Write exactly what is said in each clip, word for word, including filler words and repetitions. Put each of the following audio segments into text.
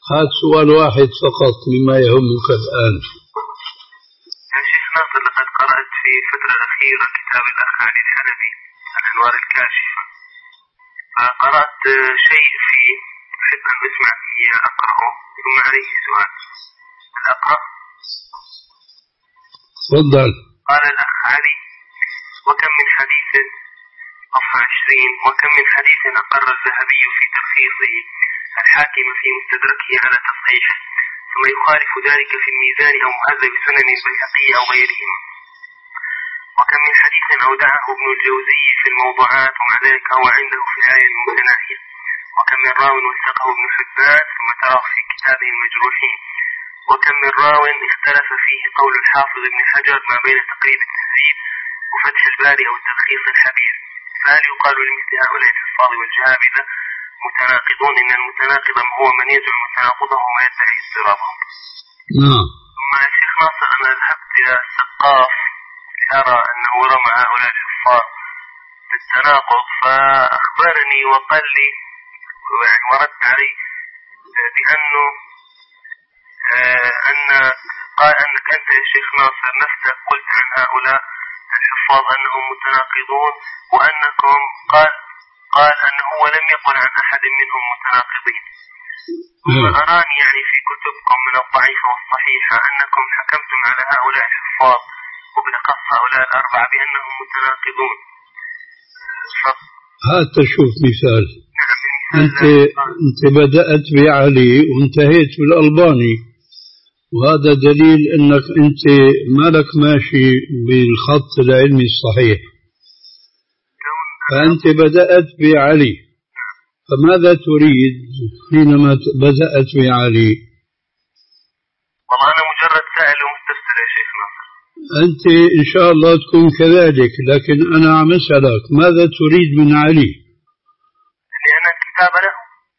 هذا سؤال واحد فقط مما يهمك الآن. يا شيخ ناصر، لقد قرأت في الفترة الأخيرة كتاب الأخ علي الحلبي الأنوار الكاشفة، فقرأت شيء فيه أحب أن أسمع فيه أقرأه ثم عليه سؤال. الأقرأ؟ تفضل. قال الأخ علي: وكم من حديث، صفحة عشرين، وكم من حديث أقر الذهبي في تلخيصه الحاكم في مستدركه على تصحيحه، ثم يخالف ذلك في الميزان أو مهذب سنن البيهقي أو غيرهما. وكم من حديث أودعه ابن الجوزي في الموضوعات ومع ذلك هو عنده في الآية المتناهية. وكم من راو وثقه ابن حبان ثم تراه في كتابه المجروحين. وكم من راو اختلف فيه قول الحافظ ابن حجر ما بين تقريب التهذيب وفتح الباري أو التلخيص الحبير. فهل يقال لمثل هؤلاء الحفاظ والجهابذة متناقضون؟ إن المتناقض هو من يزعم تناقضه وما يدعي اضطرابه. نعم. ثم يا شيخ ناصر، أنا ذهبت إلى السقاف لأرى أنه رمى هؤلاء الحفاظ بالتناقض، فأخبرني وقال لي يعني ورد علي بأنه آه أن قال أنك أنت يا شيخ ناصر نفسك قلت عن هؤلاء الحفاظ أنهم متناقضون، وأنكم قال قال أنه هو لم يقل عن أحد منهم متناقضين. ثم أراني يعني في كتبكم من الضعيفة والصحيحة أنكم حكمتم على هؤلاء الحفاظ وبالأخص هؤلاء الأربعة بأنهم متناقضون. ف... هات تشوف مثال. نعم. أنت أنت بدأت بعلي وانتهيت بالألباني، وهذا دليل أنك أنت مالك ماشي بالخط العلمي الصحيح. فأنت بدأت بعلي، فماذا تريد حينما بدأت بعلي؟ والله أنا مجرد سائل ومستفسر يا شيخ ناصر. أنت إن شاء الله تكون كذلك، لكن أنا عم أسألك ماذا تريد من علي؟ لأن الكتاب له.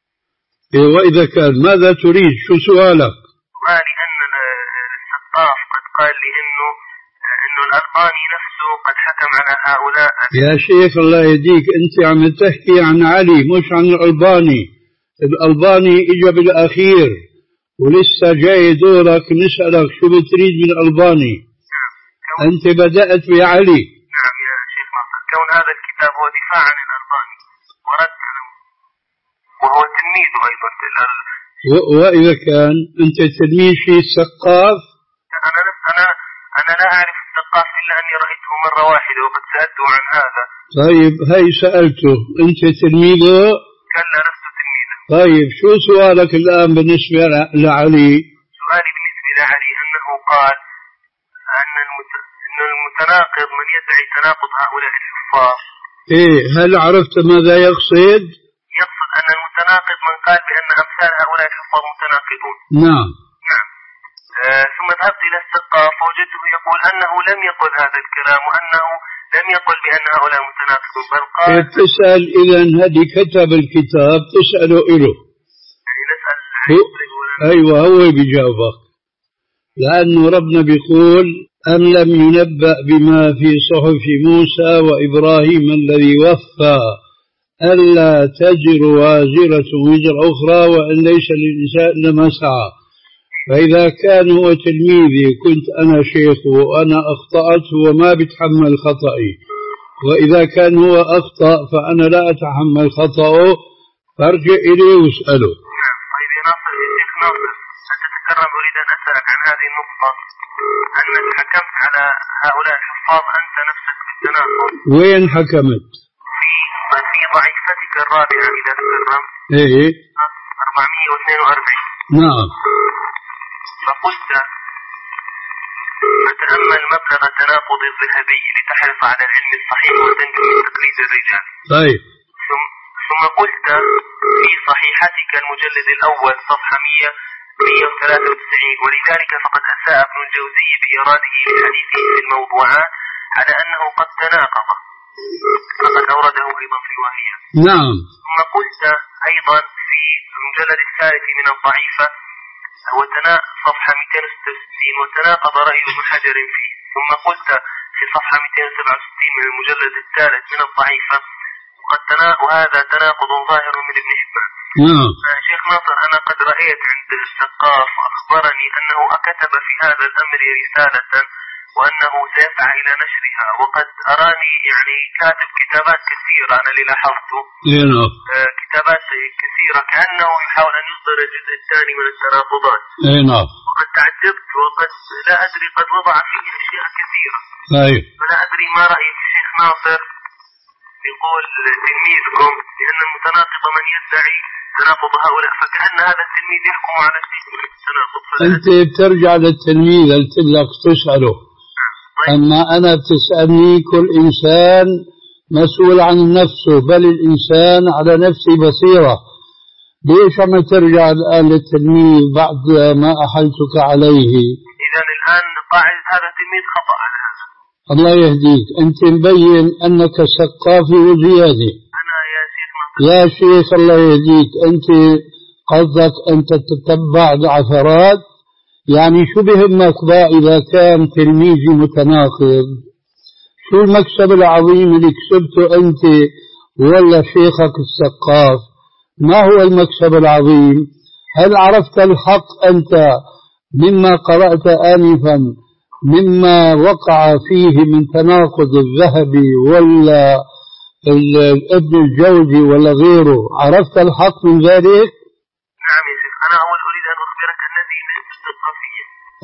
وإذا كان ماذا تريد؟ شو سؤالك؟ سؤالي أن السقاف قد قال لي إنه إنه الألباني نفسه قد حكم على هؤلاء. يا شيخ الله يهديك، أنت عم تحكي عن علي مش عن الألباني. الألباني إجا بالأخير ولسه جاي دورك نسألك شو بتريد من الألباني. نعم. أنت بدأت بعلي. نعم يا شيخ ناصر، كون هذا الكتاب هو دفاع عن الألباني ورد عنه وهو تلميذه أيضا. و- وإذا كان أنت تلميذ في السقاف؟ أنا أنا أنا لا أعرف السقاف إلا أني رأيته مرة واحدة وقد سألته عن هذا. طيب هاي سألته، أنت تلميذه؟ كلا لست تلميذه. طيب شو سؤالك الآن بالنسبة لعلي؟ سؤالي بالنسبة لعلي أنه قال أن المت... أن المتناقض من يدعي تناقض هؤلاء الحفاظ. إيه، هل عرفت ماذا يقصد؟ يقصد أن المتناقض من قال بأن أمثال هؤلاء الحفاظ متناقضون. نعم. نعم. آه ثم ذهبت إلى السقاف فوجدته يقول أنه لم يقل هذا الكلام، وأنه لم يقل بأن هؤلاء متناقضون، بل قال. إيه تسأل إذن هذه كتب الكتاب تسأله إله. يعني نسأل هو... أيوة هو بيجاوبك، لأنه ربنا بيقول أم لم ينبأ بما في صحف موسى وإبراهيم الذي وفى ألا تجر وازرة وزر أخرى وأن ليس للإنسان إلا ما سعى. فإذا كان هو تلميذي كنت أنا شيخه وأنا أخطأت هو ما بيتحمل خطأي، وإذا كان هو أخطأ فأنا لا أتحمل خطأه، فارجع إليه واسأله. طيب يا ناصر، يا شيخ ناصر، أنت تكرم أريد أن أسألك عن هذه النقطة، أنك حكمت على هؤلاء الحفاظ أنت نفسك بالتناقض. وين حكمت؟ في في ضعيفتك الرابعة إذا تكرم. إيه. أربعمائة واثنين وأربعين. نعم. فقلت فتأمل مبلغ تناقض الذهبي لتحرص على العلم الصحيح وتنجو من تقليد الرجال. طيب. ثم ثم قلت في صحيحتك المجلد الأول صفحة مئة وثلاثة وتسعين ولذلك فقد أساء ابن الجوزي بإراده لحديثه في الموضوعات على أنه قد تناقض، فقد أورده أيضا في الوهيات. نعم. ثم قلت أيضا في المجلد الثالث من الضعيفة وتنا صفحة مئتين وستة وستين وتناقض رأي ابن حجر فيه. ثم قلت في صفحة مئتين وسبعة وستين من المجلد الثالث من الضعيفة وقد تنا وهذا تناقض ظاهر من ابن حبان. نعم. شيخ ناصر، أنا قد رأيت عند السقاف وأخبرني أنه كتب في هذا الأمر رسالة وأنه سيسعى إلى نشرها، وقد أراني يعني كاتب كتابات كثيرة أنا اللي لاحظته. نعم. آه كتابات كثيرة كأنه يحاول أن يصدر الجزء الثاني من التناقضات. نعم. وقد تعجبت وقد لا أدري قد وضع فيه أشياء كثيرة. أيوه. فلا أدري ما رأيك شيخ ناصر يقول تلميذكم لأن المتناقض من يدعي تناقض هؤلاء، فكأن هذا التلميذ يحكم على التناقض. أنت بترجع للتلميذ قلت لك تسأله. أما أنا بتسألني، كل إنسان مسؤول عن نفسه، بل الإنسان على نفسه بصيرة. ليش عم ترجع الآن للتلميذ بعد ما أحلتك عليه؟ إذا الآن قاعد هذا التلميذ خطأ على هذا. الله يهديك، أنت مبين أنك سقافي وزيادة. أنا يا شيخ يا شيخ الله يهديك، أنت قصدك أن تتبع العثرات، يعني شو بهمك بقى إذا كان تلميذي متناقض؟ شو المكسب العظيم اللي كسبته أنت ولا شيخك السقاف؟ ما هو المكسب العظيم؟ هل عرفت الحق أنت مما قرأت آنفا مما وقع فيه من تناقض الذهبي ولا ابن الجوزي ولا غيره؟ عرفت الحق من ذلك؟ نعم يا شيخ، أنا أول أريد أن أخبرك الذي ليس الثقافية.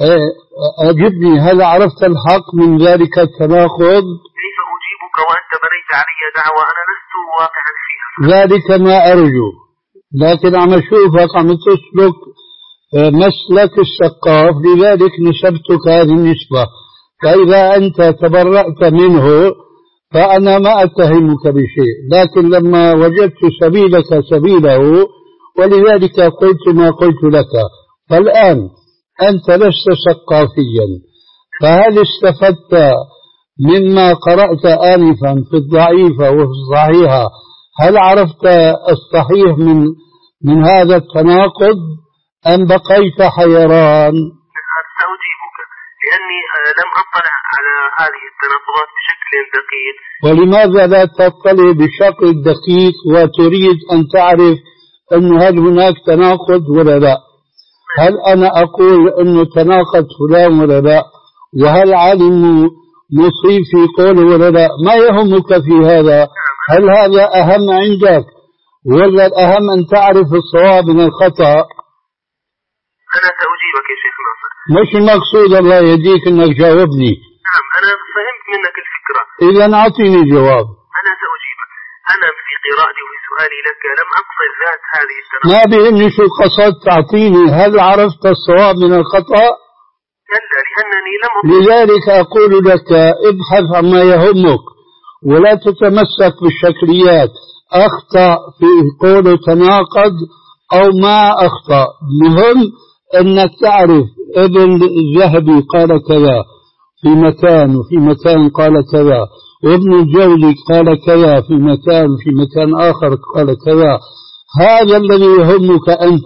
أجبني، هل عرفت الحق من ذلك التناقض؟ كيف أجيبك وأنت بنيت علي دعوة أنا لست واقعا فيها؟ ذلك ما أرجو، لكن عم أشوفك عم تسلك مسلك السقاف، لذلك نسبتك هذه النسبة. فإذا أنت تبرأت منه فأنا ما أتهمك بشيء، لكن لما وجدت سبيلك سبيله ولذلك قلت ما قلت لك. فالآن أنت لست سقافيا، فهل استفدت مما قرأت آنفا في الضعيفة وفي الصحيحة؟ هل عرفت الصحيح من من هذا التناقض أم بقيت حيران؟ سأجيبك لأني لم أطلع على هذه التناقضات بشكل دقيق. ولماذا لا تطلع بشكل دقيق وتريد أن تعرف أن هل هناك تناقض ولا لا؟ هل أنا أقول أنه تناقض فلان ولا لا؟ وهل علم مصيب في قوله ولا لا؟ ما يهمك في هذا؟ هل هذا أهم عندك ولا الأهم أن تعرف الصواب من الخطأ؟ أنا سأجيبك يا شيخ ناصر. مش المقصود الله يهديك أنك جاوبني. نعم أنا فهمت منك الفكرة. إذا أعطيني جواب. أنا سأجيبك. أنا في قراءتي وفي سؤالي لك لم أقصد ذات هذه التناقض. ما بيهمني شو قصدت، تعطيني هل عرفت الصواب من الخطأ؟ كلا لأنني لم أقصد. لذلك أقول لك ابحث عما يهمك ولا تتمسك بالشكليات. أخطأ في قوله تناقض أو ما أخطأ، مهم أنك تعرف ابن الذهبي قال كذا في مكان وفي مكان قال كذا، وابن الجوزي قال كذا في مكان في مكان آخر قال كذا. هذا الذي يهمك أنت.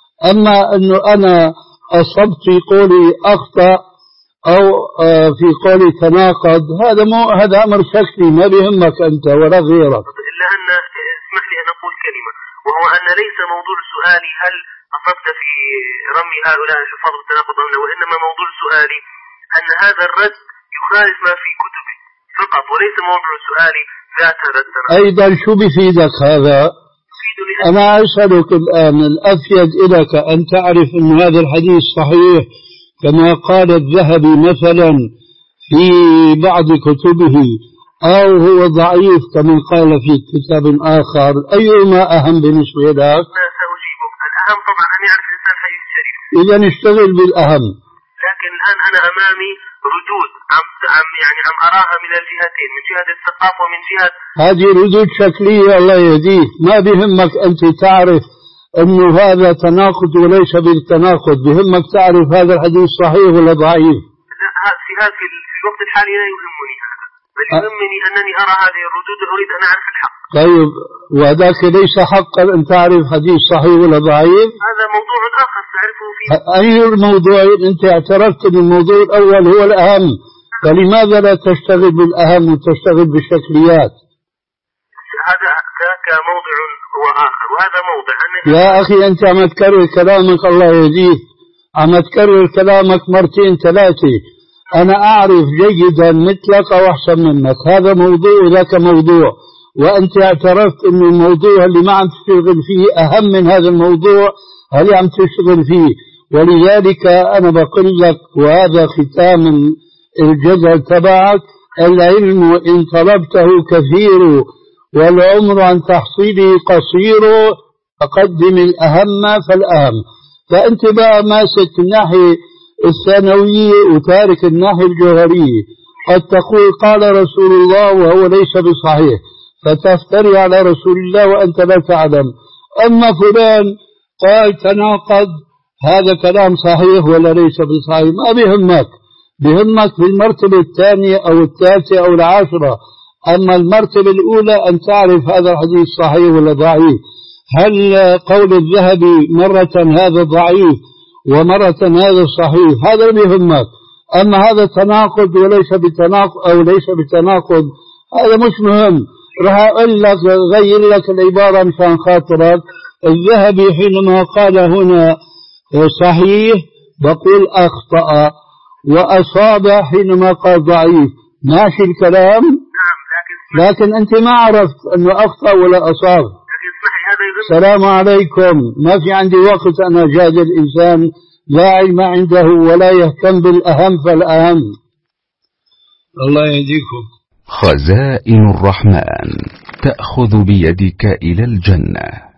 أما أنه أنا أصبت في قولي أخطأ أو في قولي تناقض، هذا مو هذا أمر شكلي ما بيهمك أنت ولا غيرك. إلا أن اسمح لي أن أقول كلمة، وهو أن ليس موضوع سؤالي هل أصبت في رمي هؤلاء الحفاظ بالتناقض أم لا، وإنما موضوع سؤالي أن هذا الرد يخالف ما في كتبي فقط، وليس موضوع سؤالي ذات هذا التناقض. أيضا شو بفيدك هذا؟ أنا أسألك الآن، الأفيد إليك أن تعرف أن هذا الحديث صحيح كما قال الذهبي مثلا في بعض كتبه، أو هو ضعيف كما قال في كتاب آخر؟ أيهما أهم بالنسبة لك؟ لا سأجيبك. الأهم طبعا أن يعرف الإنسان حديث الشريف. إذا اشتغل بالأهم. لكن الآن أنا أمامي ردود عم عم يعني عم أراها من الجهتين، من جهة الثقافة ومن جهة هذه ردود شكلية. الله يهديك، ما بهمك أنت تعرف أنه هذا تناقض وليس بالتناقض، بهمك تعرف هذا الحديث صحيح ولا ضعيف. لا في هذا في الوقت الحالي لا يهمني هذا، بل يهمني أنني أرى هذه الردود وأريد أن أعرف الحق. طيب وذاك ليس حقا أن تعرف حديث صحيح ولا ضعيف؟ هذا موضوع آخر تعرفه فيه. أي الموضوع؟ أنت اعترفت بالموضوع الأول هو الأهم، فلماذا لا تشتغل بالأهم وتشتغل بالشكليات؟ هذا ذاك موضع هو آخر وهذا موضع. يا أخي أنت عم تكرر كلامك، الله يهديك، عم تكرر كلامك مرتين ثلاثة. أنا أعرف جيدا مثلك وأحسن منك، هذا موضوع وذاك موضوع، وأنت اعترفت أن الموضوع اللي ما عم تشتغل فيه أهم من هذا الموضوع اللي عم تشتغل فيه. ولذلك أنا بقول لك، وهذا ختام الجدل تبعك: العلم إن طلبته كثير والعمر عن تحصيله قصير، فقدم الأهم فالأهم. فأنت بقى ماسك الناحية الثانوية وتارك الناحية الجوهرية. قد تقول قال رسول الله وهو ليس بصحيح، فتفتري على رسول الله وأنت لا تعلم. أما فلان قال تناقض، هذا كلام صحيح ولا ليس بصحيح، ما بيهمك، بيهمك في المرتبة الثانية أو الثالثة أو العاشرة. أما المرتبة الأولى أن تعرف هذا الحديث صحيح ولا ضعيف. هل قول الذهبي مرة هذا ضعيف ومرة هذا صحيح، هذا بيهمك. أما هذا تناقض وليس بتناقض أو ليس بتناقض، هذا مش مهم. راح أقول لك غير لك العبارة مشان خاطرك. الذهبي حينما قال هنا صحيح بقول أخطأ، وأصاب حينما قال ضعيف. ماشي الكلام؟ لكن أنت ما عرفت أنه أخطأ ولا أصاب. السلام عليكم. ما في عندي وقت أنا جادل إنسان لا علم عنده ولا يهتم بالأهم فالأهم. الله يهديكم. خزائن الرحمن تأخذ بيدك إلى الجنة.